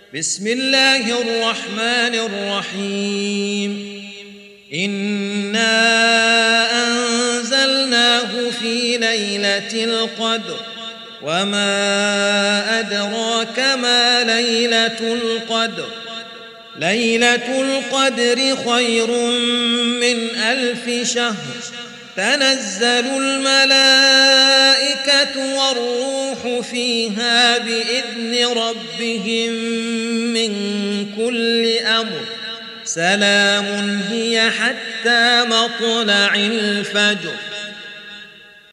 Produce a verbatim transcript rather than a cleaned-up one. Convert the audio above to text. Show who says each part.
Speaker 1: بسم الله الرحمن الرحيم إنا أنزلناه في ليلة القدر وما أدراك ما ليلة القدر ليلة القدر خير من ألف شهر تنزل الملائكة والروح فيها بإذن ربهم من كل أمر سلام هي حتى مطلع الفجر.